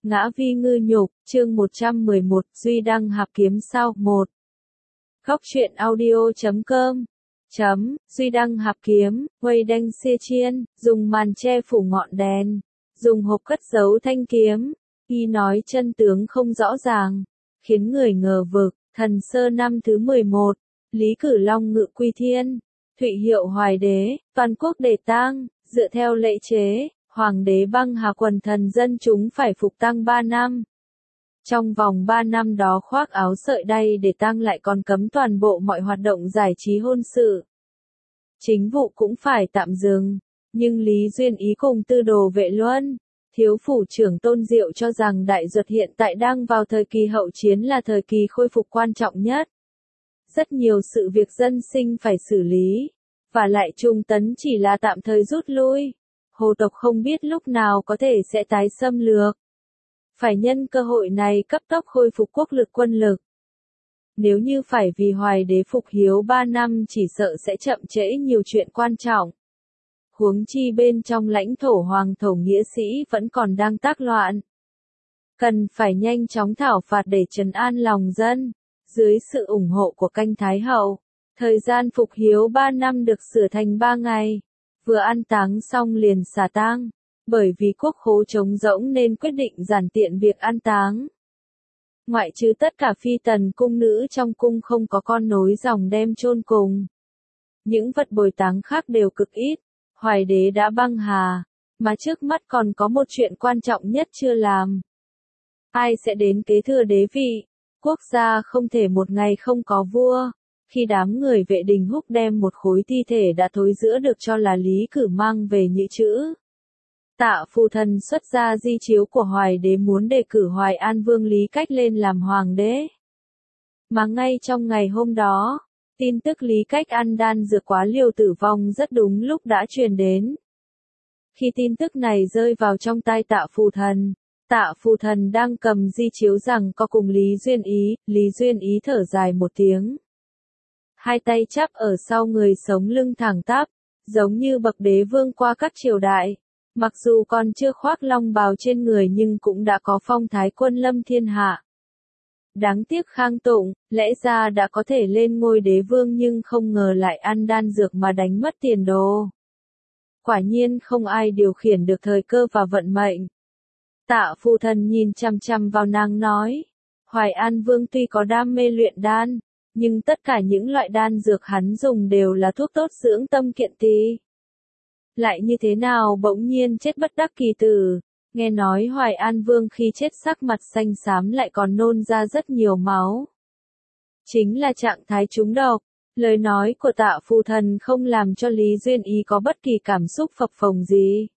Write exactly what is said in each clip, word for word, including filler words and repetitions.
Ngã vi ngư nhục, chương một trăm mười một, Duy Đăng Hạp Kiếm sao, một. Góc truyện audio chấm com. Chấm, Duy Đăng Hạp Kiếm, Huây Đanh Xia Chiên, dùng màn che phủ ngọn đèn, dùng hộp cất giấu thanh kiếm, y nói chân tướng không rõ ràng, khiến người ngờ vực, thần sơ năm thứ mười một, Lý Cử Long ngự quy thiên, Thụy hiệu Hoài Đế, toàn quốc đề tang, dựa theo lệ chế. Hoàng đế băng hà quần thần dân chúng phải phục tang ba năm. Trong vòng ba năm đó khoác áo sợi đay để tang lại còn cấm toàn bộ mọi hoạt động giải trí hôn sự. Chính vụ cũng phải tạm dừng, nhưng Lý Duyên Ý cùng Tư Đồ Vệ Luân, thiếu phủ trưởng Tôn Diệu cho rằng Đại Duật hiện tại đang vào thời kỳ hậu chiến là thời kỳ khôi phục quan trọng nhất. Rất nhiều sự việc dân sinh phải xử lý, và lại Trung Tấn chỉ là tạm thời rút lui. Hồ tộc không biết lúc nào có thể sẽ tái xâm lược. Phải nhân cơ hội này cấp tốc khôi phục quốc lực quân lực. Nếu như phải vì Hoài Đế phục hiếu ba năm chỉ sợ sẽ chậm trễ nhiều chuyện quan trọng. Huống chi bên trong lãnh thổ hoàng thổ nghĩa sĩ vẫn còn đang tác loạn. Cần phải nhanh chóng thảo phạt để trấn an lòng dân. Dưới sự ủng hộ của Canh Thái Hậu, thời gian phục hiếu ba năm được sửa thành ba ngày. Vừa an táng xong liền xả tang, bởi vì quốc khố trống rỗng nên quyết định giản tiện việc an táng. Ngoại trừ tất cả phi tần cung nữ trong cung không có con nối dòng đem chôn cùng. Những vật bồi táng khác đều cực ít, Hoài Đế đã băng hà, mà trước mắt còn có một chuyện quan trọng nhất chưa làm. Ai sẽ đến kế thừa đế vị? Quốc gia không thể một ngày không có vua. Khi đám người Vệ Đình Húc đem một khối thi thể đã thối rữa được cho là Lý Cử mang về Nhữ Chữ. Tạ Phù Thần xuất ra di chiếu của Hoài Đế muốn đề cử Hoài An Vương Lý Cách lên làm hoàng đế. Mà ngay trong ngày hôm đó, tin tức Lý Cách ăn đan dược quá liều tử vong rất đúng lúc đã truyền đến. Khi tin tức này rơi vào trong tai Tạ Phù Thần, Tạ Phù Thần đang cầm di chiếu rằng có cùng Lý Duyên Ý, Lý Duyên Ý thở dài một tiếng. Hai tay chắp ở sau người sống lưng thẳng tắp, giống như bậc đế vương qua các triều đại. Mặc dù còn chưa khoác long bào trên người nhưng cũng đã có phong thái quân lâm thiên hạ. Đáng tiếc Khang Tụng, lẽ ra đã có thể lên ngôi đế vương nhưng không ngờ lại ăn đan dược mà đánh mất tiền đồ. Quả nhiên không ai điều khiển được thời cơ và vận mệnh. Tạ Phù Thần nhìn chằm chằm vào nàng nói, Hoài An Vương tuy có đam mê luyện đan, nhưng tất cả những loại đan dược hắn dùng đều là thuốc tốt dưỡng tâm kiện tỳ. Lại như thế nào bỗng nhiên chết bất đắc kỳ tử, nghe nói Hoài An Vương khi chết sắc mặt xanh xám lại còn nôn ra rất nhiều máu. Chính là trạng thái trúng độc, lời nói của Tạ Phù Thần không làm cho Lý Duyên Ý có bất kỳ cảm xúc phập phồng gì.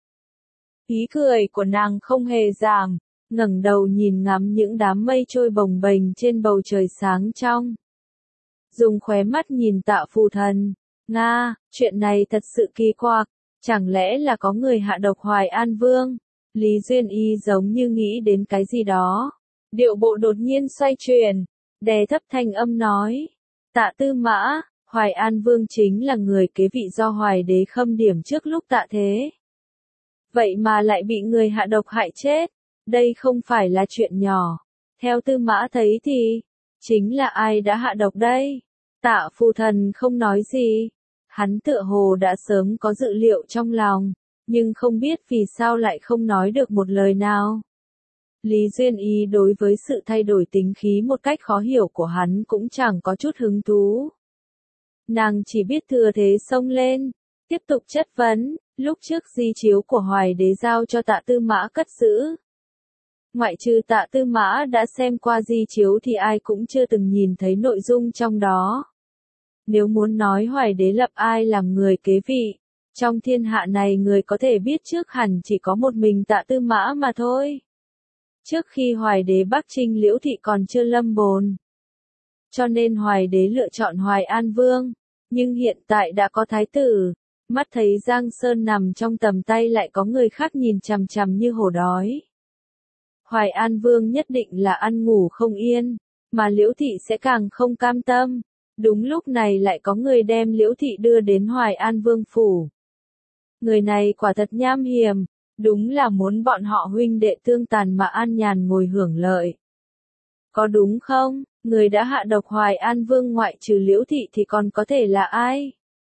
Ý cười của nàng không hề giảm, ngẩng đầu nhìn ngắm những đám mây trôi bồng bềnh trên bầu trời sáng trong. Dùng khóe mắt nhìn Tạ Phù Thần, Nga, chuyện này thật sự kỳ quặc, chẳng lẽ là có người hạ độc Hoài An Vương? Lý Duyên Y giống như nghĩ đến cái gì đó. Điệu bộ đột nhiên xoay chuyển, đè thấp thanh âm nói, Tạ Tư Mã, Hoài An Vương chính là người kế vị do Hoài Đế khâm điểm trước lúc tạ thế. Vậy mà lại bị người hạ độc hại chết, đây không phải là chuyện nhỏ. Theo Tư Mã thấy thì, chính là ai đã hạ độc đây? Tạ Phù Thần không nói gì. Hắn tựa hồ đã sớm có dự liệu trong lòng, nhưng không biết vì sao lại không nói được một lời nào. Lý Duyên Ý đối với sự thay đổi tính khí một cách khó hiểu của hắn cũng chẳng có chút hứng thú. Nàng chỉ biết thừa thế xông lên, tiếp tục chất vấn, lúc trước di chiếu của Hoài Đế giao cho Tạ Tư Mã cất giữ. Ngoại trừ Tạ Tư Mã đã xem qua di chiếu thì ai cũng chưa từng nhìn thấy nội dung trong đó. Nếu muốn nói Hoài Đế lập ai làm người kế vị, trong thiên hạ này người có thể biết trước hẳn chỉ có một mình Tạ Tư Mã mà thôi. Trước khi Hoài Đế Bắc Trinh Liễu Thị còn chưa lâm bồn. Cho nên Hoài Đế lựa chọn Hoài An Vương, nhưng hiện tại đã có thái tử, mắt thấy Giang Sơn nằm trong tầm tay lại có người khác nhìn chằm chằm như hổ đói. Hoài An Vương nhất định là ăn ngủ không yên, mà Liễu Thị sẽ càng không cam tâm. Đúng lúc này lại có người đem Liễu Thị đưa đến Hoài An Vương phủ. Người này quả thật nham hiểm, Đúng là muốn bọn họ huynh đệ tương tàn mà an nhàn ngồi hưởng lợi. Có đúng không? Người đã hạ độc Hoài An Vương ngoại trừ Liễu Thị thì còn có thể là ai?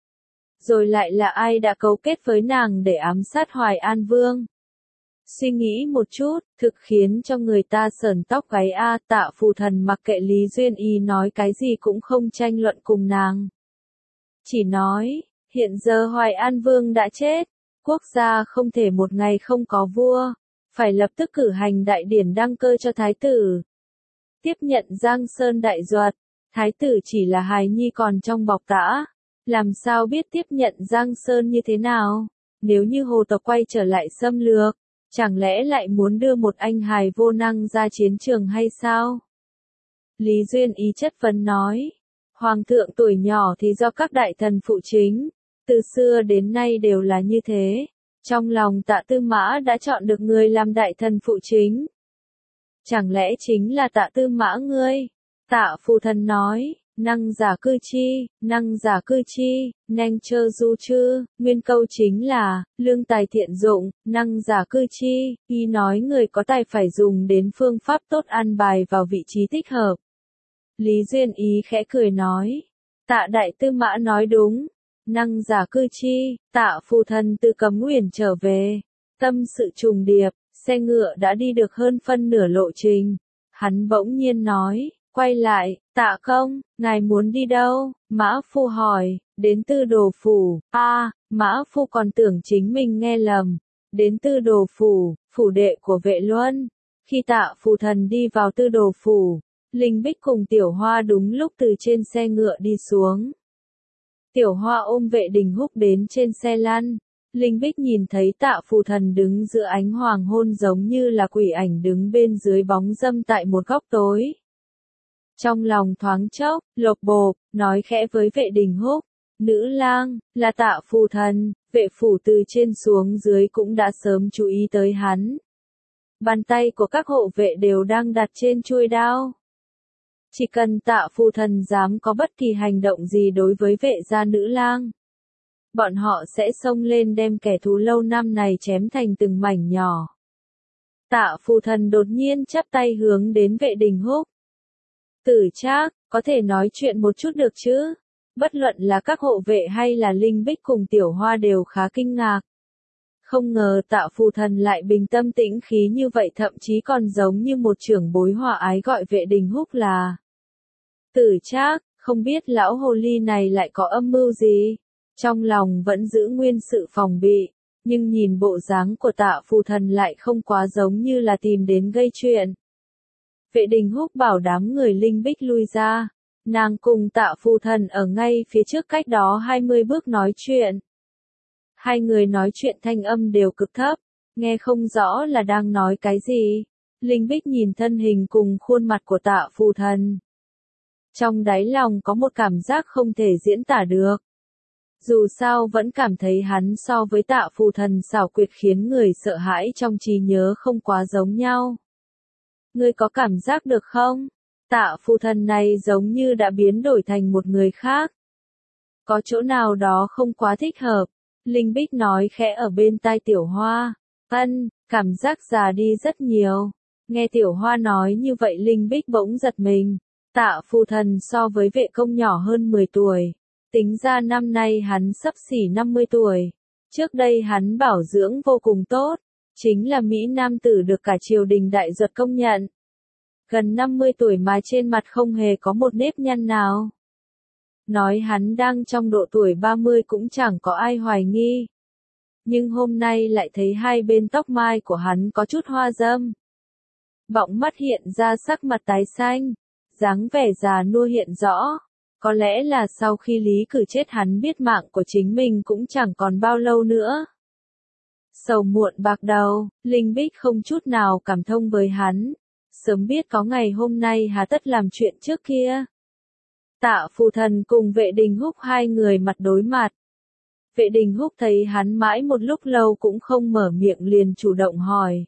Rồi lại là ai đã cấu kết với nàng để ám sát Hoài An Vương? Suy nghĩ một chút, thực khiến cho người ta sởn tóc gáy a. Tạ Phù Thần mặc kệ Lý Duyên Ý nói cái gì cũng không tranh luận cùng nàng. Chỉ nói, hiện giờ Hoài An Vương đã chết, quốc gia không thể một ngày không có vua, phải lập tức cử hành đại điển đăng cơ cho thái tử. Tiếp nhận Giang Sơn đại duật, thái tử chỉ là hài nhi còn trong bọc tã, làm sao biết tiếp nhận Giang Sơn như thế nào? Nếu như hồ tộc quay trở lại xâm lược, chẳng lẽ lại muốn đưa một anh hài vô năng ra chiến trường hay sao? Lý Duyên Ý chất vấn nói, Hoàng thượng tuổi nhỏ thì do các đại thần phụ chính, từ xưa đến nay đều là như thế, trong lòng Tạ Tư Mã đã chọn được người làm đại thần phụ chính. Chẳng lẽ chính là Tạ Tư Mã ngươi? Tạ Phù Thần nói, năng giả cư chi, năng giả cư chi, nanh chơ du chư, nguyên câu chính là, lương tài thiện dụng, năng giả cư chi, y nói người có tài phải dùng đến phương pháp tốt an bài vào vị trí thích hợp. Lý Duyên Ý khẽ cười nói, Tạ Đại Tư Mã nói đúng, năng giả cư chi. Tạ Phù Thần từ Cấm Uyển trở về, tâm sự trùng điệp, xe ngựa đã đi được hơn phân nửa lộ trình, hắn bỗng nhiên nói, quay lại, Tạ công, ngài muốn đi đâu? Mã Phu hỏi, đến Tư Đồ phủ. A, à, Mã Phu còn tưởng chính mình nghe lầm, đến Tư Đồ phủ, phủ đệ của Vệ Luân. Khi Tạ Phù Thần đi vào Tư Đồ phủ, Linh Bích cùng Tiểu Hoa đúng lúc từ trên xe ngựa đi xuống. Tiểu Hoa ôm Vệ Đình Húc đến trên xe lăn. Linh Bích nhìn thấy Tạ Phù Thần đứng giữa ánh hoàng hôn giống như là quỷ ảnh đứng bên dưới bóng râm tại một góc tối. Trong lòng thoáng chốc, lột bộp, nói khẽ với Vệ Đình Húc, nữ lang, là Tạ Phù Thần. Vệ phủ từ trên xuống dưới cũng đã sớm chú ý tới hắn. Bàn tay của các hộ vệ đều đang đặt trên chuôi đao. Chỉ cần Tạ Phù Thần dám có bất kỳ hành động gì đối với Vệ gia nữ lang, bọn họ sẽ xông lên đem kẻ thù lâu năm này chém thành từng mảnh nhỏ. Tạ Phù Thần đột nhiên chắp tay hướng đến Vệ Đình Húc. Tử Trác, có thể nói chuyện một chút được chứ? Bất luận là các hộ vệ hay là Linh Bích cùng Tiểu Hoa đều khá kinh ngạc. Không ngờ Tạ Phù Thần lại bình tâm tĩnh khí như vậy, thậm chí còn giống như một trưởng bối hòa ái gọi Vệ Đình Húc là Tử Trác. Không biết lão hồ ly này lại có âm mưu gì? Trong lòng vẫn giữ nguyên sự phòng bị, nhưng nhìn bộ dáng của Tạ Phù Thần lại không quá giống như là tìm đến gây chuyện. Vệ Đình Húc bảo đám người Linh Bích lui ra, nàng cùng Tạ Phù Thần ở ngay phía trước cách đó hai mươi bước nói chuyện. Hai người nói chuyện thanh âm đều cực thấp, nghe không rõ là đang nói cái gì. Linh Bích nhìn thân hình cùng khuôn mặt của Tạ Phù Thần, trong đáy lòng có một cảm giác không thể diễn tả được. Dù sao vẫn cảm thấy hắn so với Tạ Phù Thần xảo quyệt khiến người sợ hãi trong trí nhớ không quá giống nhau. Ngươi có cảm giác được không? Tạ Phù Thần này giống như đã biến đổi thành một người khác. Có chỗ nào đó không quá thích hợp. Linh Bích nói khẽ ở bên tai Tiểu Hoa. Ân, cảm giác già đi rất nhiều. Nghe Tiểu Hoa nói như vậy Linh Bích bỗng giật mình. Tạ Phù Thần so với Vệ Công nhỏ hơn mười tuổi. Tính ra năm nay hắn sắp xỉ năm mươi tuổi. Trước đây hắn bảo dưỡng vô cùng tốt. Chính là Mỹ Nam tử được cả triều đình đại duật công nhận. Gần năm mươi tuổi mà trên mặt không hề có một nếp nhăn nào. Nói hắn đang trong độ tuổi ba mươi cũng chẳng có ai hoài nghi. Nhưng hôm nay lại thấy hai bên tóc mai của hắn có chút hoa râm. Bọng mắt hiện ra sắc mặt tái xanh. Dáng vẻ già nua hiện rõ. Có lẽ là sau khi Lý Cử chết hắn biết mạng của chính mình cũng chẳng còn bao lâu nữa. Sầu muộn bạc đầu, Linh Bích không chút nào cảm thông với hắn. Sớm biết có ngày hôm nay hà tất làm chuyện trước kia. Tạ Phù Thần cùng Vệ Đình Húc hai người mặt đối mặt. Vệ Đình Húc thấy hắn mãi một lúc lâu cũng không mở miệng liền chủ động hỏi.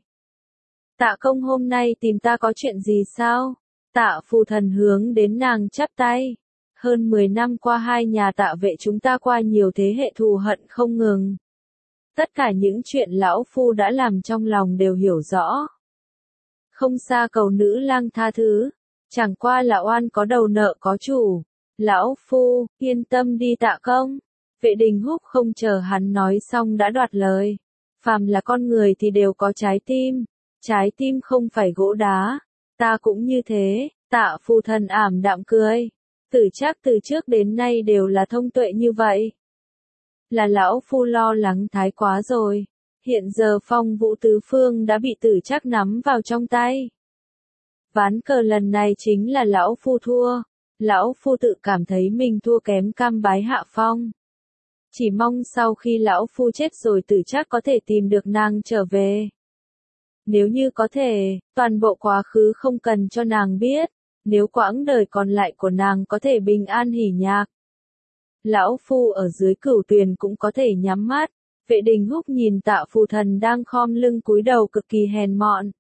Tạ công hôm nay tìm ta có chuyện gì sao? Tạ Phù Thần hướng đến nàng chắp tay. Hơn mười năm qua hai nhà Tạ Vệ chúng ta qua nhiều thế hệ thù hận không ngừng. Tất cả những chuyện lão phu đã làm trong lòng đều hiểu rõ. Không xa cầu nữ lang tha thứ, chẳng qua là oan có đầu nợ có chủ. Lão phu, yên tâm đi tạ công. Vệ Đình Húc không chờ hắn nói xong đã đoạt lời. Phàm là con người thì đều có trái tim. Trái tim không phải gỗ đá. Ta cũng như thế. Tạ Phù Thần ảm đạm cười. Tử Trác từ trước đến nay đều là thông tuệ như vậy. Là lão phu lo lắng thái quá rồi. Hiện giờ Phong Vũ tứ phương đã bị Tử Trác nắm vào trong tay. Ván cờ lần này chính là lão phu thua. Lão phu tự cảm thấy mình thua kém cam bái hạ phong. Chỉ mong sau khi lão phu chết rồi Tử Trác có thể tìm được nàng trở về. Nếu như có thể, toàn bộ quá khứ không cần cho nàng biết. Nếu quãng đời còn lại của nàng có thể bình an hỉ nhạc. Lão phu ở dưới cửu tuyền cũng có thể nhắm mắt. Vệ Đình Húc nhìn Tạ Phù Thần đang khom lưng cúi đầu cực kỳ hèn mọn.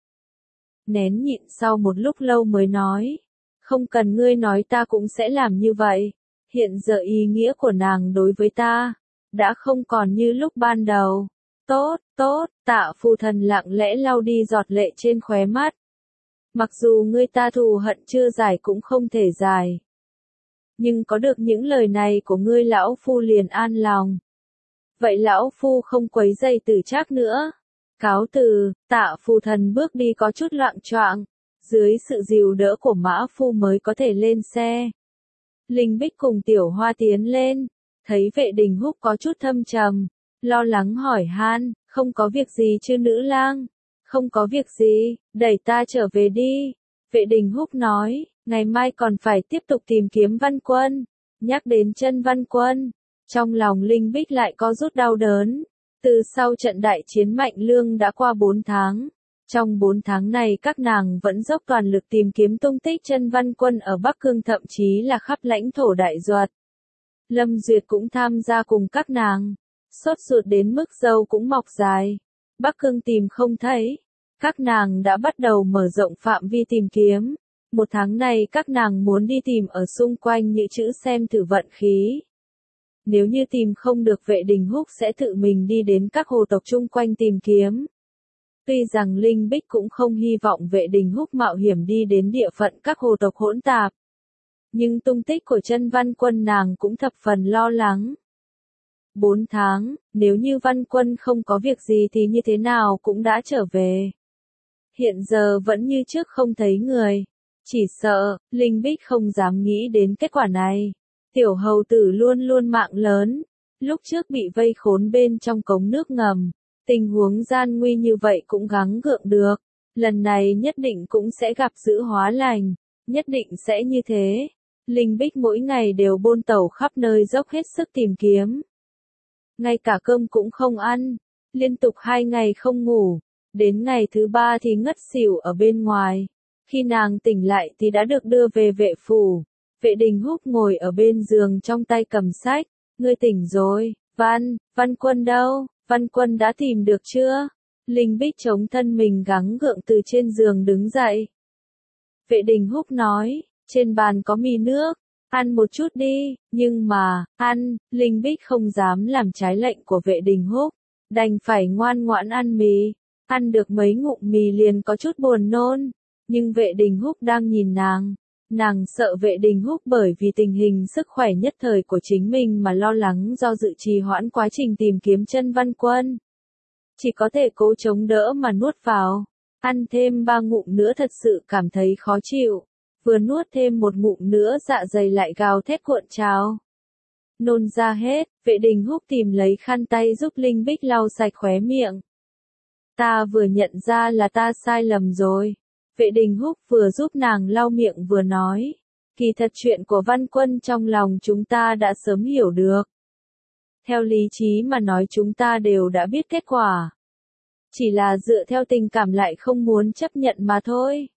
Nén nhịn sau một lúc lâu mới nói. Không cần ngươi nói ta cũng sẽ làm như vậy. Hiện giờ ý nghĩa của nàng đối với ta, đã không còn như lúc ban đầu. Tốt, tốt, Tạ Phù Thần lặng lẽ lau đi giọt lệ trên khóe mắt. Mặc dù ngươi ta thù hận chưa giải cũng không thể giải. Nhưng có được những lời này của ngươi lão phu liền an lòng. Vậy lão phu không quấy rầy Tử Trác nữa. Cáo từ, Tạ Phù Thần bước đi có chút loạng choạng. Dưới sự dìu đỡ của mã phu mới có thể lên xe. Linh Bích cùng Tiểu Hoa tiến lên. Thấy Vệ Đình Húc có chút thâm trầm. Lo lắng hỏi han, không có việc gì chứ nữ lang? Không có việc gì, đẩy ta trở về đi. Vệ Đình Húc nói, ngày mai còn phải tiếp tục tìm kiếm Văn Quân. Nhắc đến chân Văn Quân, trong lòng Linh Bích lại có rút đau đớn. Từ sau trận đại chiến Mạnh Lương đã qua bốn tháng. Trong bốn tháng này các nàng vẫn dốc toàn lực tìm kiếm tung tích chân Văn Quân ở Bắc Cương, thậm chí là khắp lãnh thổ Đại Duật. Lâm Duyệt cũng tham gia cùng các nàng. Sốt ruột đến mức râu cũng mọc dài. Bắc Cương tìm không thấy. Các nàng đã bắt đầu mở rộng phạm vi tìm kiếm. Một tháng này các nàng muốn đi tìm ở xung quanh những chữ xem thử vận khí. Nếu như tìm không được Vệ Đình Húc sẽ tự mình đi đến các hồ tộc chung quanh tìm kiếm. Tuy rằng Linh Bích cũng không hy vọng Vệ Đình Húc mạo hiểm đi đến địa phận các hồ tộc hỗn tạp. Nhưng tung tích của chân Văn Quân nàng cũng thập phần lo lắng. Bốn tháng, nếu như Văn Quân không có việc gì thì như thế nào cũng đã trở về. Hiện giờ vẫn như trước không thấy người. Chỉ sợ, Linh Bích không dám nghĩ đến kết quả này. Tiểu hầu tử luôn luôn mạng lớn. Lúc trước bị vây khốn bên trong cống nước ngầm. Tình huống gian nguy như vậy cũng gắng gượng được. Lần này nhất định cũng sẽ gặp dữ hóa lành. Nhất định sẽ như thế. Linh Bích mỗi ngày đều bôn tẩu khắp nơi dốc hết sức tìm kiếm. Ngay cả cơm cũng không ăn. Liên tục hai ngày không ngủ. Đến ngày thứ ba thì ngất xỉu ở bên ngoài. Khi nàng tỉnh lại thì đã được đưa về vệ phủ. Vệ Đình Húc ngồi ở bên giường trong tay cầm sách. Ngươi tỉnh rồi, Văn, Văn Quân đâu? Văn Quân đã tìm được chưa? Linh Bích chống thân mình gắng gượng từ trên giường đứng dậy. Vệ Đình Húc nói, trên bàn có mì nước, ăn một chút đi, nhưng mà, ăn, Linh Bích không dám làm trái lệnh của Vệ Đình Húc, đành phải ngoan ngoãn ăn mì. Ăn được mấy ngụm mì liền có chút buồn nôn, nhưng Vệ Đình Húc đang nhìn nàng. Nàng sợ Vệ Đình Húc bởi vì tình hình sức khỏe nhất thời của chính mình mà lo lắng do dự trì hoãn quá trình tìm kiếm chân Văn Quân. Chỉ có thể cố chống đỡ mà nuốt vào. Ăn thêm ba ngụm nữa thật sự cảm thấy khó chịu. Vừa nuốt thêm một ngụm nữa dạ dày lại gào thét cuộn trào. Nôn ra hết, Vệ Đình Húc tìm lấy khăn tay giúp Linh Bích lau sạch khóe miệng. Ta vừa nhận ra là ta sai lầm rồi. Vệ Đình Húc vừa giúp nàng lau miệng vừa nói. Kỳ thật chuyện của Văn Quân trong lòng chúng ta đã sớm hiểu được. Theo lý trí mà nói chúng ta đều đã biết kết quả. Chỉ là dựa theo tình cảm lại không muốn chấp nhận mà thôi.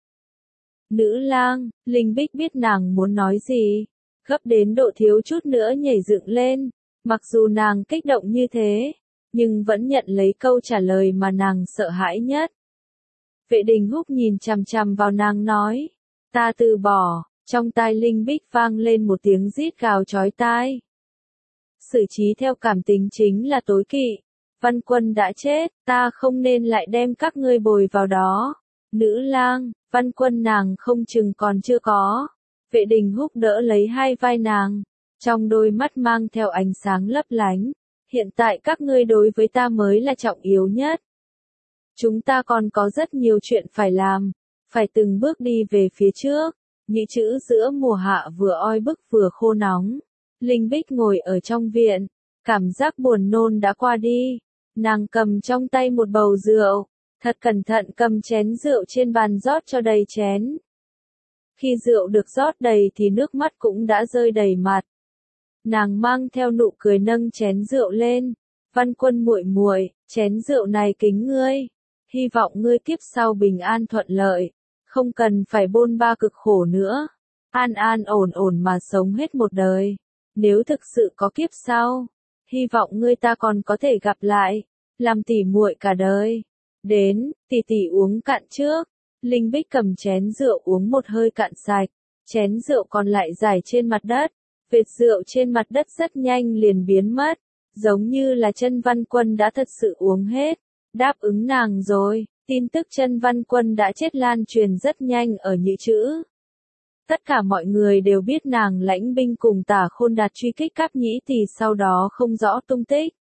Nữ lang, Linh Bích biết nàng muốn nói gì. Gấp đến độ thiếu chút nữa nhảy dựng lên. Mặc dù nàng kích động như thế, nhưng vẫn nhận lấy câu trả lời mà nàng sợ hãi nhất. Vệ Đình Húc nhìn chằm chằm vào nàng nói. Ta từ bỏ, trong tai Linh Bích vang lên một tiếng rít gào chói tai. Xử trí theo cảm tính chính là tối kỵ. Văn Quân đã chết, ta không nên lại đem các ngươi bồi vào đó. Nữ lang, Văn Quân nàng không chừng còn chưa có. Vệ Đình Húc đỡ lấy hai vai nàng, trong đôi mắt mang theo ánh sáng lấp lánh. Hiện tại các ngươi đối với ta mới là trọng yếu nhất. Chúng ta còn có rất nhiều chuyện phải làm, phải từng bước đi về phía trước. Nhị chữ giữa mùa hạ vừa oi bức vừa khô nóng. Linh Bích ngồi ở trong viện, cảm giác buồn nôn đã qua đi. Nàng cầm trong tay một bầu rượu, thật cẩn thận cầm chén rượu trên bàn rót cho đầy chén. Khi rượu được rót đầy thì nước mắt cũng đã rơi đầy mặt. Nàng mang theo nụ cười nâng chén rượu lên. Văn Quân muội muội, chén rượu này kính ngươi. Hy vọng ngươi kiếp sau bình an thuận lợi, không cần phải bôn ba cực khổ nữa. An an ổn ổn mà sống hết một đời. Nếu thực sự có kiếp sau, hy vọng ngươi ta còn có thể gặp lại, làm tỉ muội cả đời. Đến, tỷ tỷ uống cạn trước. Linh Bích cầm chén rượu uống một hơi cạn sạch. Chén rượu còn lại rải trên mặt đất. Vệt rượu trên mặt đất rất nhanh liền biến mất, giống như là chân Văn Quân đã thật sự uống hết. Đáp ứng nàng rồi, tin tức chân Văn Quân đã chết lan truyền rất nhanh ở Nhị Chữ. Tất cả mọi người đều biết nàng lãnh binh cùng Tả Khôn Đạt truy kích Cáp Nhĩ Tỳ sau đó không rõ tung tích.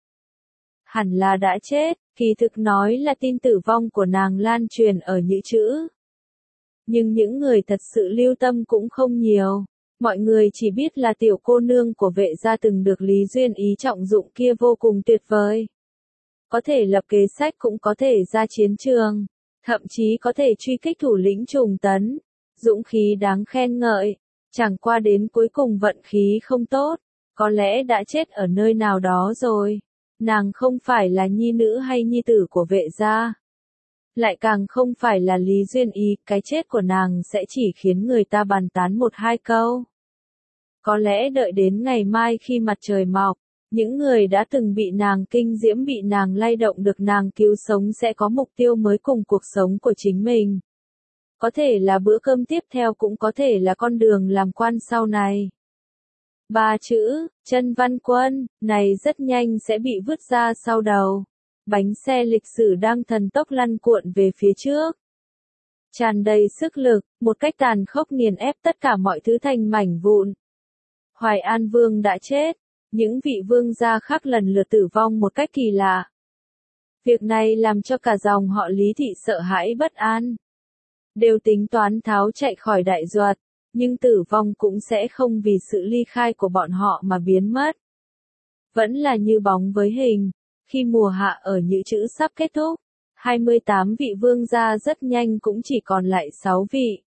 Hẳn là đã chết, kỳ thực nói là tin tử vong của nàng lan truyền ở Nhị Chữ. Nhưng những người thật sự lưu tâm cũng không nhiều. Mọi người chỉ biết là tiểu cô nương của Vệ gia từng được Lý Duyên Ý trọng dụng kia vô cùng tuyệt vời. Có thể lập kế sách cũng có thể ra chiến trường, thậm chí có thể truy kích thủ lĩnh Trùng Tấn. Dũng khí đáng khen ngợi, chẳng qua đến cuối cùng vận khí không tốt, có lẽ đã chết ở nơi nào đó rồi. Nàng không phải là nhi nữ hay nhi tử của Vệ gia. Lại càng không phải là Lý Duyên Ý, cái chết của nàng sẽ chỉ khiến người ta bàn tán một hai câu. Có lẽ đợi đến ngày mai khi mặt trời mọc, những người đã từng bị nàng kinh diễm bị nàng lay động được nàng cứu sống sẽ có mục tiêu mới cùng cuộc sống của chính mình. Có thể là bữa cơm tiếp theo cũng có thể là con đường làm quan sau này. Ba chữ, chân Văn Quân, này rất nhanh sẽ bị vứt ra sau đầu. Bánh xe lịch sử đang thần tốc lăn cuộn về phía trước. Tràn đầy sức lực, một cách tàn khốc nghiền ép tất cả mọi thứ thành mảnh vụn. Hoài An Vương đã chết, những vị vương gia khác lần lượt tử vong một cách kỳ lạ. Việc này làm cho cả dòng họ Lý Thị sợ hãi bất an. Đều tính toán tháo chạy khỏi đại duật, nhưng tử vong cũng sẽ không vì sự ly khai của bọn họ mà biến mất. Vẫn là như bóng với hình, khi mùa hạ ở Nhị Chữ sắp kết thúc, hai mươi tám vị vương gia rất nhanh cũng chỉ còn lại sáu vị.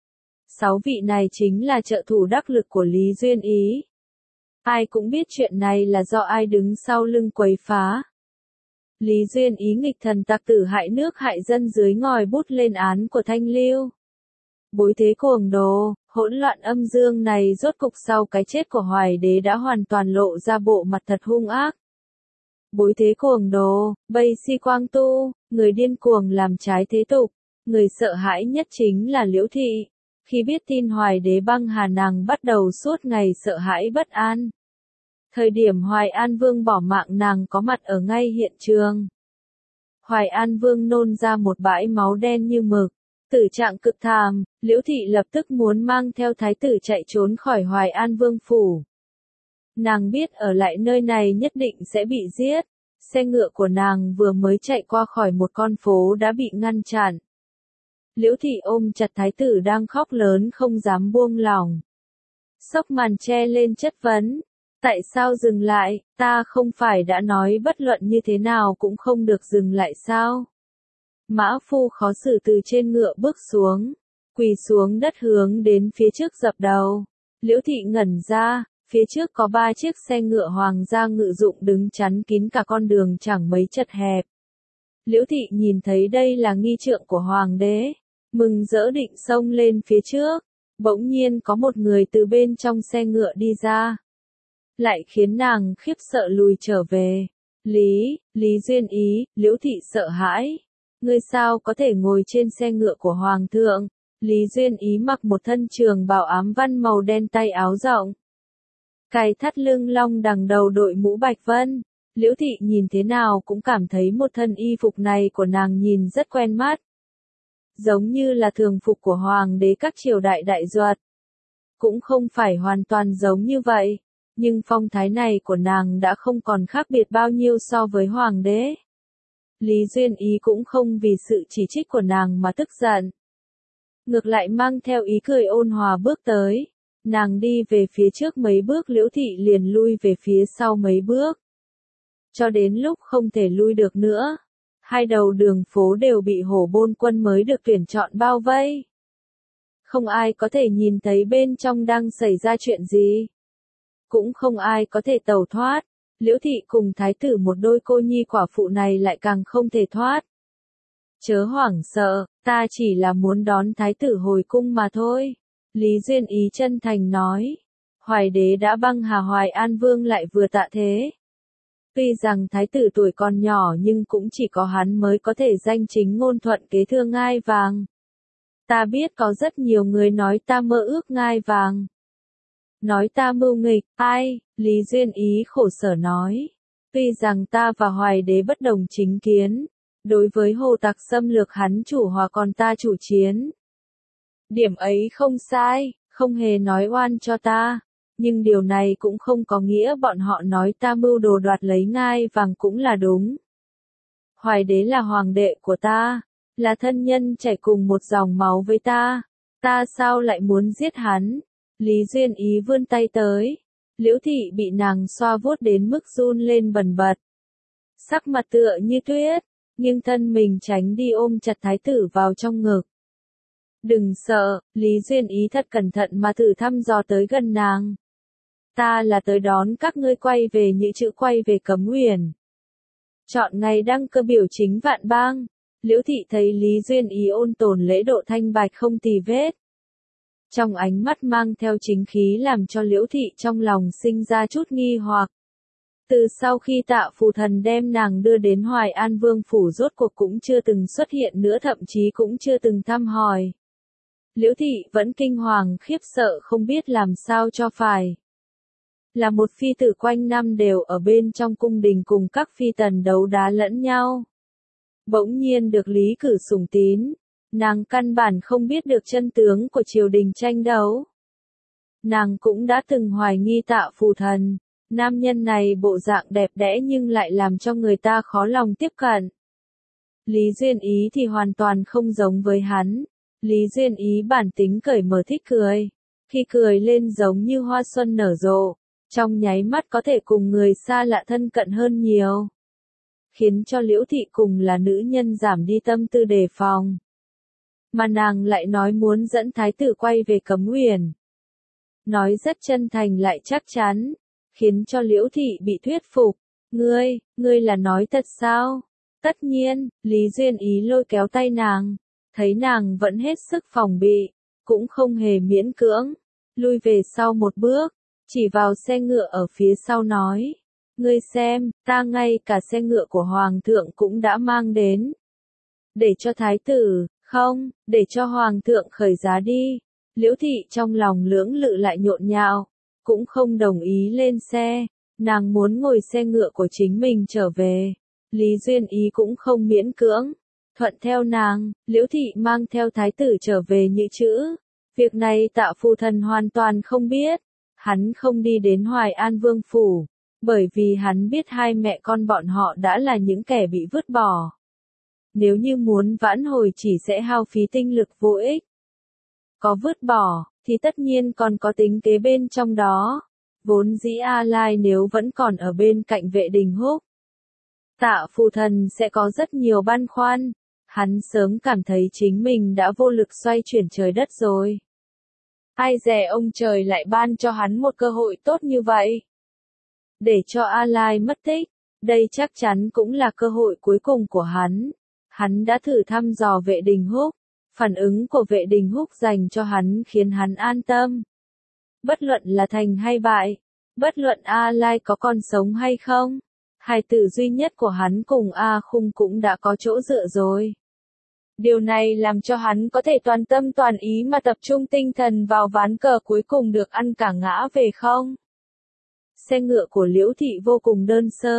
Sáu vị này chính là trợ thủ đắc lực của Lý Duyên Ý. Ai cũng biết chuyện này là do ai đứng sau lưng quấy phá. Lý Duyên Ý nghịch thần tặc tử hại nước hại dân dưới ngòi bút lên án của Thanh Lưu. Bối thế cuồng đồ, hỗn loạn âm dương này rốt cục sau cái chết của Hoài Đế đã hoàn toàn lộ ra bộ mặt thật hung ác. Bối thế cuồng đồ, bây si quang tu, người điên cuồng làm trái thế tục, người sợ hãi nhất chính là Liễu Thị. Khi biết tin Hoài Đế băng hà nàng bắt đầu suốt ngày sợ hãi bất an. Thời điểm Hoài An Vương bỏ mạng nàng có mặt ở ngay hiện trường. Hoài An Vương nôn ra một bãi máu đen như mực, tử trạng cực thảm, Liễu Thị lập tức muốn mang theo thái tử chạy trốn khỏi Hoài An Vương phủ. Nàng biết ở lại nơi này nhất định sẽ bị giết, xe ngựa của nàng vừa mới chạy qua khỏi một con phố đã bị ngăn chặn. Liễu Thị ôm chặt thái tử đang khóc lớn không dám buông lỏng. Xốc màn che lên chất vấn. Tại sao dừng lại, ta không phải đã nói bất luận như thế nào cũng không được dừng lại sao? Mã Phu khó xử từ trên ngựa bước xuống, quỳ xuống đất hướng đến phía trước dập đầu. Liễu Thị ngẩn ra, phía trước có ba chiếc xe ngựa hoàng gia ngự dụng đứng chắn kín cả con đường chẳng mấy chật hẹp. Liễu Thị nhìn thấy đây là nghi trượng của hoàng đế, mừng rỡ định xông lên phía trước, bỗng nhiên có một người từ bên trong xe ngựa đi ra. Lại khiến nàng khiếp sợ lùi trở về. Lý, Lý Duyên Ý, Liễu Thị sợ hãi. Ngươi sao có thể ngồi trên xe ngựa của Hoàng thượng? Lý Duyên Ý mặc một thân trường bào ám văn màu đen tay áo rộng. Cài thắt lưng long đằng đầu đội mũ bạch vân. Liễu thị nhìn thế nào cũng cảm thấy một thân y phục này của nàng nhìn rất quen mắt. Giống như là thường phục của hoàng đế các triều đại đại duật. Cũng không phải hoàn toàn giống như vậy, nhưng phong thái này của nàng đã không còn khác biệt bao nhiêu so với hoàng đế. Lý Duyên Ý cũng không vì sự chỉ trích của nàng mà tức giận. Ngược lại mang theo ý cười ôn hòa bước tới. Nàng đi về phía trước mấy bước, Liễu thị liền lui về phía sau mấy bước. Cho đến lúc không thể lui được nữa, hai đầu đường phố đều bị hổ bôn quân mới được tuyển chọn bao vây. Không ai có thể nhìn thấy bên trong đang xảy ra chuyện gì. Cũng không ai có thể tẩu thoát. Liễu thị cùng thái tử một đôi cô nhi quả phụ này lại càng không thể thoát. Chớ hoảng sợ, ta chỉ là muốn đón thái tử hồi cung mà thôi. Lý Duyên Ý chân thành nói. Hoài đế đã băng hà Hoài An Vương lại vừa tạ thế. Tuy rằng thái tử tuổi còn nhỏ nhưng cũng chỉ có hắn mới có thể danh chính ngôn thuận kế thừa ngai vàng. Ta biết có rất nhiều người nói ta mơ ước ngai vàng. Nói ta mưu nghịch, ai, Lý Duyên Ý khổ sở nói. Tuy rằng ta và Hoài đế bất đồng chính kiến, đối với hồ tặc xâm lược hắn chủ hòa còn ta chủ chiến. Điểm ấy không sai, không hề nói oan cho ta, nhưng điều này cũng không có nghĩa bọn họ nói ta mưu đồ đoạt lấy ngai vàng cũng là đúng. Hoài đế là hoàng đệ của ta, là thân nhân chảy cùng một dòng máu với ta, ta sao lại muốn giết hắn? Lý Duyên Ý vươn tay tới, Liễu thị bị nàng xoa vuốt đến mức run lên bần bật. Sắc mặt tựa như tuyết, nhưng thân mình tránh đi ôm chặt thái tử vào trong ngực. Đừng sợ, Lý Duyên Ý thật cẩn thận mà thử thăm dò tới gần nàng. Ta là tới đón các ngươi quay về như chữ quay về Cấm Uyển. Chọn ngày đăng cơ biểu chính vạn bang, Liễu thị thấy Lý Duyên Ý ôn tồn lễ độ thanh bạch không tì vết. Trong ánh mắt mang theo chính khí làm cho Liễu thị trong lòng sinh ra chút nghi hoặc. Từ sau khi Tạ Phù Thần đem nàng đưa đến Hoài An Vương phủ rốt cuộc cũng chưa từng xuất hiện nữa, thậm chí cũng chưa từng thăm hỏi. Liễu thị vẫn kinh hoàng khiếp sợ không biết làm sao cho phải. Là một phi tử quanh năm đều ở bên trong cung đình cùng các phi tần đấu đá lẫn nhau. Bỗng nhiên được Lý Cử sủng tín, nàng căn bản không biết được chân tướng của triều đình tranh đấu. Nàng cũng đã từng hoài nghi Tạ Phù Thần, nam nhân này bộ dạng đẹp đẽ nhưng lại làm cho người ta khó lòng tiếp cận. Lý Duyên Ý thì hoàn toàn không giống với hắn. Lý Duyên Ý bản tính cởi mở thích cười, khi cười lên giống như hoa xuân nở rộ, trong nháy mắt có thể cùng người xa lạ thân cận hơn nhiều. Khiến cho Liễu thị cùng là nữ nhân giảm đi tâm tư đề phòng. Mà nàng lại nói muốn dẫn thái tử quay về Cấm Uyển. Nói rất chân thành lại chắc chắn, khiến cho Liễu thị bị thuyết phục. Ngươi, ngươi là nói thật sao? Tất nhiên, Lý Duyên Ý lôi kéo tay nàng, thấy nàng vẫn hết sức phòng bị, cũng không hề miễn cưỡng, lui về sau một bước, chỉ vào xe ngựa ở phía sau nói. Ngươi xem, ta ngay cả xe ngựa của Hoàng thượng cũng đã mang đến. Để cho thái tử, không, để cho Hoàng thượng khởi giá đi. Liễu thị trong lòng lưỡng lự lại nhộn nhạo, cũng không đồng ý lên xe, nàng muốn ngồi xe ngựa của chính mình trở về. Lý Duyên Ý cũng không miễn cưỡng, thuận theo nàng, Liễu thị mang theo thái tử trở về Nhữ Chữ. Việc này Tạ Phù Thần hoàn toàn không biết, hắn không đi đến Hoài An Vương phủ, bởi vì hắn biết hai mẹ con bọn họ đã là những kẻ bị vứt bỏ. Nếu như muốn vãn hồi chỉ sẽ hao phí tinh lực vô ích. Có vứt bỏ, thì tất nhiên còn có tính kế bên trong đó. Vốn dĩ A Lai nếu vẫn còn ở bên cạnh Vệ Đình Húc, Tạ Phù Thần sẽ có rất nhiều băn khoăn. Hắn sớm cảm thấy chính mình đã vô lực xoay chuyển trời đất rồi. Ai dè ông trời lại ban cho hắn một cơ hội tốt như vậy. Để cho A Lai mất tích, đây chắc chắn cũng là cơ hội cuối cùng của hắn. Hắn đã thử thăm dò Vệ Đình Húc, phản ứng của Vệ Đình Húc dành cho hắn khiến hắn an tâm. Bất luận là thành hay bại, bất luận A Lai có còn sống hay không, hài tử duy nhất của hắn cùng A Khung cũng đã có chỗ dựa rồi. Điều này làm cho hắn có thể toàn tâm toàn ý mà tập trung tinh thần vào ván cờ cuối cùng được ăn cả ngã về không. Xe ngựa của Liễu thị vô cùng đơn sơ,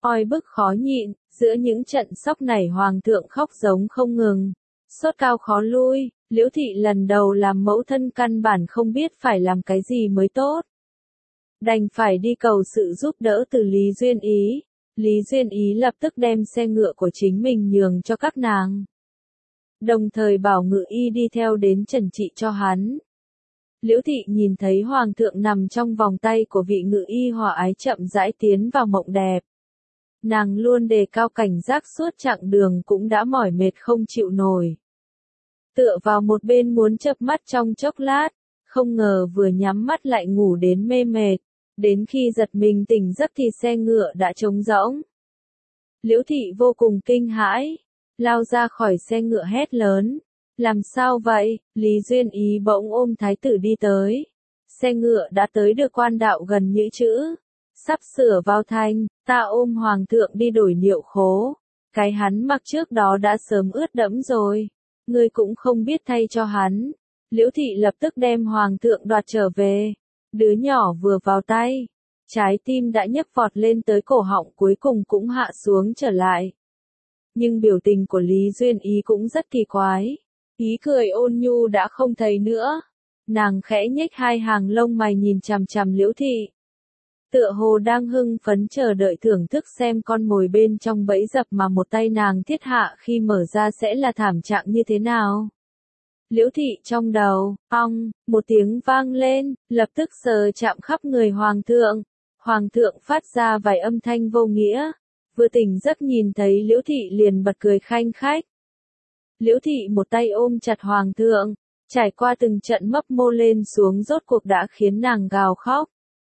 oi bức khó nhịn, giữa những trận sóc nảy hoàng thượng khóc giống không ngừng. Sốt cao khó lui, Liễu thị lần đầu làm mẫu thân căn bản không biết phải làm cái gì mới tốt. Đành phải đi cầu sự giúp đỡ từ Lý Duyên Ý. Lý Duyên Ý lập tức đem xe ngựa của chính mình nhường cho các nàng. Đồng thời bảo ngự y đi theo đến trần trị cho hắn. Liễu thị nhìn thấy hoàng thượng nằm trong vòng tay của vị ngự y hòa ái chậm rãi tiến vào mộng đẹp. Nàng luôn đề cao cảnh giác suốt chặng đường cũng đã mỏi mệt không chịu nổi. Tựa vào một bên muốn chợp mắt trong chốc lát, không ngờ vừa nhắm mắt lại ngủ đến mê mệt, đến khi giật mình tỉnh giấc thì xe ngựa đã trống rỗng. Liễu thị vô cùng kinh hãi, lao ra khỏi xe ngựa hét lớn, làm sao vậy? Lý Duyên Ý bỗng ôm thái tử đi tới. Xe ngựa đã tới được quan đạo gần nhữ chữ. Sắp sửa vào thành, ta ôm hoàng thượng đi đổi niệu khố. Cái hắn mặc trước đó đã sớm ướt đẫm rồi. Ngươi cũng không biết thay cho hắn. Liễu thị lập tức đem hoàng thượng đoạt trở về. Đứa nhỏ vừa vào tay, trái tim đã nhấc vọt lên tới cổ họng cuối cùng cũng hạ xuống trở lại. Nhưng biểu tình của Lý Duyên Ý cũng rất kỳ quái. Ý cười ôn nhu đã không thấy nữa. Nàng khẽ nhếch hai hàng lông mày nhìn chằm chằm Liễu thị. Tựa hồ đang hưng phấn chờ đợi thưởng thức xem con mồi bên trong bẫy dập mà một tay nàng thiết hạ khi mở ra sẽ là thảm trạng như thế nào. Liễu thị trong đầu, ong, một tiếng vang lên, lập tức sờ chạm khắp người hoàng thượng. Hoàng thượng phát ra vài âm thanh vô nghĩa. Vừa tỉnh giấc nhìn thấy Liễu thị liền bật cười khanh khách. Liễu thị một tay ôm chặt hoàng thượng, trải qua từng trận mấp mô lên xuống rốt cuộc đã khiến nàng gào khóc.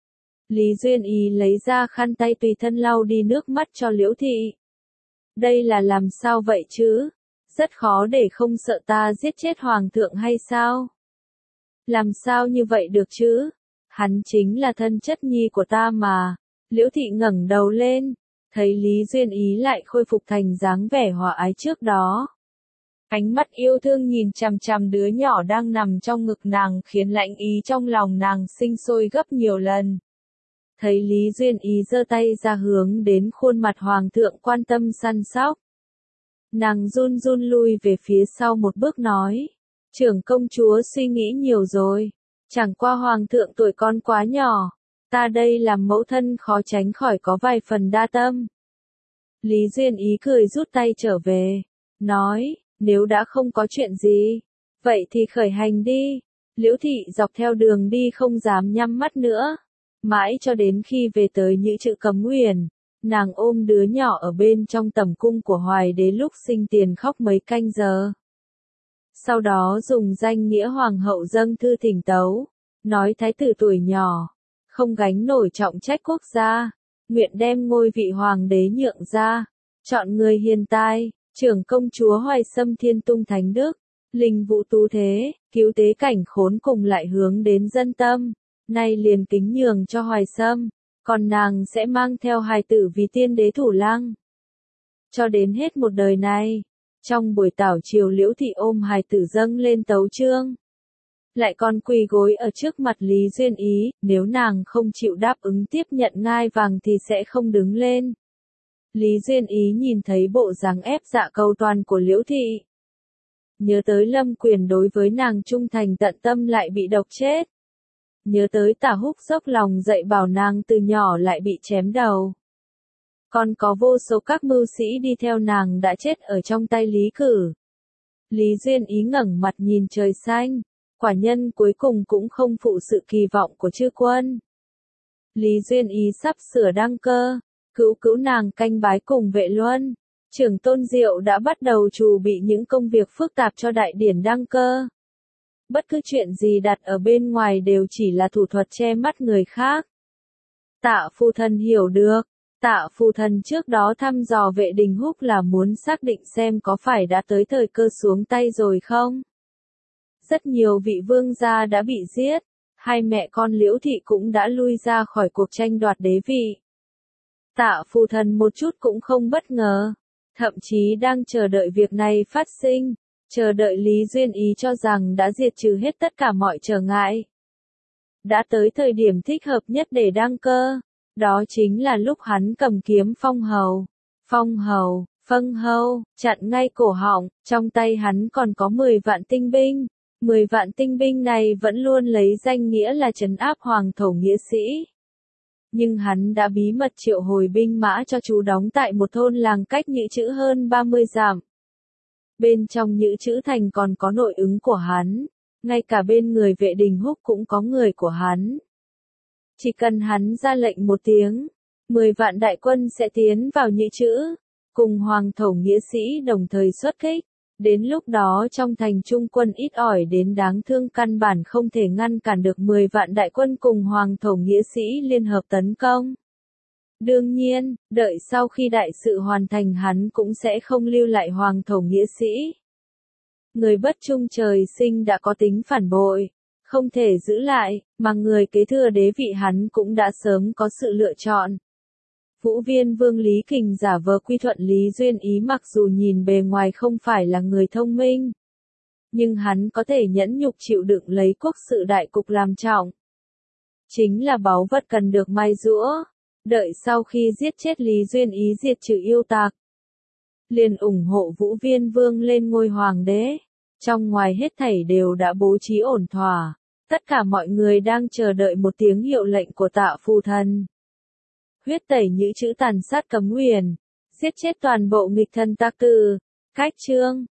Lý Duyên Ý lấy ra khăn tay tùy thân lau đi nước mắt cho Liễu thị. Đây là làm sao vậy chứ? Rất khó để không sợ ta giết chết hoàng thượng hay sao? Làm sao như vậy được chứ? Hắn chính là thân chất nhi của ta mà. Liễu thị ngẩng đầu lên, thấy Lý Duyên Ý lại khôi phục thành dáng vẻ hòa ái trước đó. Ánh mắt yêu thương nhìn chằm chằm đứa nhỏ đang nằm trong ngực nàng khiến lãnh ý trong lòng nàng sinh sôi gấp nhiều lần. Thấy Lý Duyên Ý giơ tay ra hướng đến khuôn mặt hoàng thượng quan tâm săn sóc. Nàng run run lui về phía sau một bước nói. Trưởng công chúa suy nghĩ nhiều rồi. Chẳng qua hoàng thượng tuổi con quá nhỏ. Ta đây làm mẫu thân khó tránh khỏi có vài phần đa tâm. Lý Duyên Ý cười rút tay trở về. Nói, nếu đã không có chuyện gì, vậy thì khởi hành đi. Liễu thị dọc theo đường đi không dám nhắm mắt nữa. Mãi cho đến khi về tới Nhữ Chữ Cấm Uyển, nàng ôm đứa nhỏ ở bên trong tẩm cung của Hoài Đế lúc sinh tiền khóc mấy canh giờ. Sau đó dùng danh nghĩa hoàng hậu dâng thư thỉnh tấu, nói thái tử tuổi nhỏ, không gánh nổi trọng trách quốc gia, nguyện đem ngôi vị hoàng đế nhượng ra, chọn người hiền tài, trưởng công chúa Hoài Xâm Thiên Tung Thánh Đức, linh vũ tú thế, cứu tế cảnh khốn cùng lại hướng đến dân tâm. Nay liền kính nhường cho Hoài Xâm, còn nàng sẽ mang theo hài tử vì tiên đế thủ lăng. Cho đến hết một đời này, trong buổi tảo triều Liễu thị ôm hài tử dâng lên tấu chương. Lại còn quỳ gối ở trước mặt Lý Duyên Ý, nếu nàng không chịu đáp ứng tiếp nhận ngai vàng thì sẽ không đứng lên. Lý Duyên Ý nhìn thấy bộ dáng ép dạ cầu toàn của Liễu thị. Nhớ tới Lâm Quyền đối với nàng trung thành tận tâm lại bị độc chết. Nhớ tới Tả Húc dốc lòng dạy bảo nàng từ nhỏ lại bị chém đầu. Còn có vô số các mưu sĩ đi theo nàng đã chết ở trong tay Lý Cử. Lý Duyên Ý ngẩng mặt nhìn trời xanh, quả nhân cuối cùng cũng không phụ sự kỳ vọng của chư quân. Lý Duyên Ý sắp sửa đăng cơ, cứu cứu nàng canh bái cùng Vệ Luân. Trưởng Tôn Diệu đã bắt đầu chuẩn bị những công việc phức tạp cho đại điển đăng cơ. Bất cứ chuyện gì đặt ở bên ngoài đều chỉ là thủ thuật che mắt người khác. Tạ Phu Thần hiểu được, Tạ Phu Thần trước đó thăm dò Vệ Đình Húc là muốn xác định xem có phải đã tới thời cơ xuống tay rồi không. Rất nhiều vị vương gia đã bị giết, hai mẹ con Liễu thị cũng đã lui ra khỏi cuộc tranh đoạt đế vị. Tạ Phu Thần một chút cũng không bất ngờ, thậm chí đang chờ đợi việc này phát sinh. Chờ đợi Lý Duyên Ý cho rằng đã diệt trừ hết tất cả mọi trở ngại. Đã tới thời điểm thích hợp nhất để đăng cơ. Đó chính là lúc hắn cầm kiếm phong hầu, phong hầu, phân hầu, chặn ngay cổ họng, trong tay hắn còn có mười vạn tinh binh. mười vạn tinh binh này vẫn luôn lấy danh nghĩa là trấn áp hoàng thổ nghĩa sĩ. Nhưng hắn đã bí mật triệu hồi binh mã cho chú đóng tại một thôn làng cách Nhữ Chữ hơn ba mươi dặm. Bên trong Nhữ Chữ thành còn có nội ứng của hắn, ngay cả bên người vệ đình húc cũng có người của hắn. Chỉ cần hắn ra lệnh một tiếng, mười vạn đại quân sẽ tiến vào Nhữ Chữ, cùng hoàng thổ nghĩa sĩ đồng thời xuất kích. Đến lúc đó trong thành trung quân ít ỏi đến đáng thương căn bản không thể ngăn cản được mười vạn đại quân cùng hoàng thổ nghĩa sĩ liên hợp tấn công. Đương nhiên, đợi sau khi đại sự hoàn thành hắn cũng sẽ không lưu lại hoàng thổ nghĩa sĩ. Người bất trung trời sinh đã có tính phản bội, không thể giữ lại, mà người kế thừa đế vị hắn cũng đã sớm có sự lựa chọn. Vũ Viên Vương Lý Kình giả vờ quy thuận Lý Duyên Ý mặc dù nhìn bề ngoài không phải là người thông minh, nhưng hắn có thể nhẫn nhục chịu đựng lấy quốc sự đại cục làm trọng. Chính là báu vật cần được mai rũa, đợi sau khi giết chết Lý Duyên Ý diệt trừ yêu tặc, liền ủng hộ Vũ Viên Vương lên ngôi hoàng đế. Trong ngoài hết thảy đều đã bố trí ổn thỏa, tất cả mọi người đang chờ đợi một tiếng hiệu lệnh của Tạ Phù Thần. Huyết tẩy Nhữ Chữ, tàn sát Cấm Huyền, giết chết toàn bộ nghịch thần tặc tử. Cách chương